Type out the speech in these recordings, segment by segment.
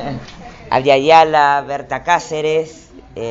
Abya Yala, Berta Cáceres,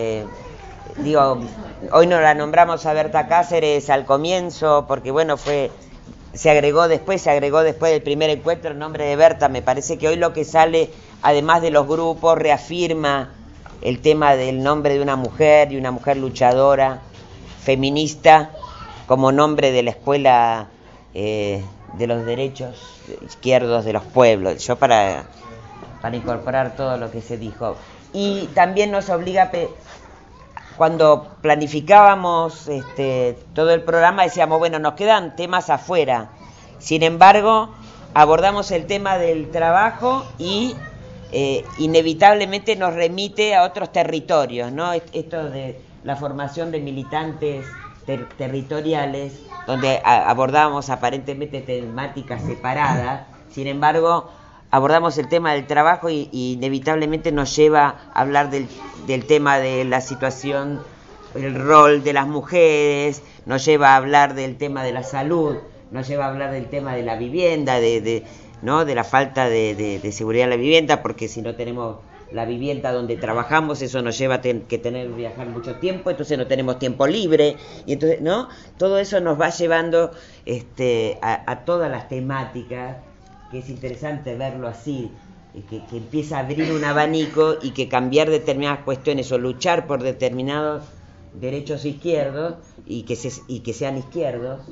hoy no la nombramos a Berta Cáceres al comienzo, porque bueno, se agregó después del primer encuentro el nombre de Berta. Me parece que hoy lo que sale, además de los grupos, reafirma el tema del nombre de una mujer, y una mujer luchadora, feminista, como nombre de la escuela de los derechos izquierdos de los pueblos. Yo para incorporar todo lo que se dijo. Y también nos obliga, cuando planificábamos todo el programa, decíamos, bueno, nos quedan temas afuera. Sin embargo, abordamos el tema del trabajo y inevitablemente nos remite a otros territorios, ¿no? Esto de la formación de militantes territoriales, donde abordábamos aparentemente temáticas separadas. Sin embargo, abordamos el tema del trabajo y inevitablemente nos lleva a hablar del tema de la situación, el rol de las mujeres, nos lleva a hablar del tema de la salud, nos lleva a hablar del tema de la vivienda, ¿no? De la falta de seguridad en la vivienda, porque si no tenemos la vivienda donde trabajamos, eso nos lleva a viajar mucho tiempo, entonces no tenemos tiempo libre, y entonces, ¿no? Todo eso nos va llevando a todas las temáticas, que es interesante verlo así, que empieza a abrir un abanico, y que cambiar determinadas cuestiones o luchar por determinados derechos izquierdos y que sean izquierdos,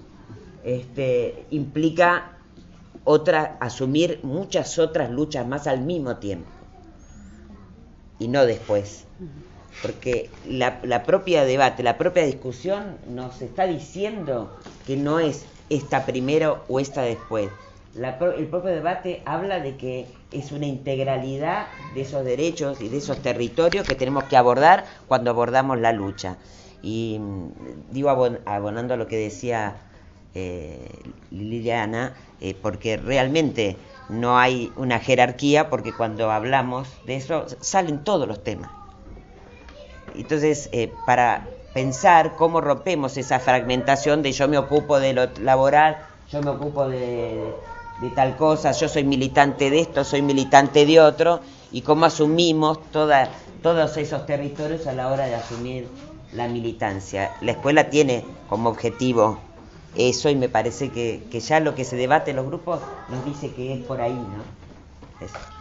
implica asumir muchas otras luchas más al mismo tiempo y no después, porque la propia debate, la propia discusión nos está diciendo que no es esta primero o esta después. El propio debate habla de que es una integralidad de esos derechos y de esos territorios que tenemos que abordar cuando abordamos la lucha. Y digo, abonando a lo que decía Liliana, porque realmente no hay una jerarquía, porque cuando hablamos de eso salen todos los temas. Entonces, para pensar cómo rompemos esa fragmentación de yo me ocupo de lo laboral, yo me ocupo de tal cosa, yo soy militante de esto, soy militante de otro, y cómo asumimos todos esos territorios a la hora de asumir la militancia. La escuela tiene como objetivo eso, y me parece que ya lo que se debate en los grupos nos dice que es por ahí, ¿no? Eso.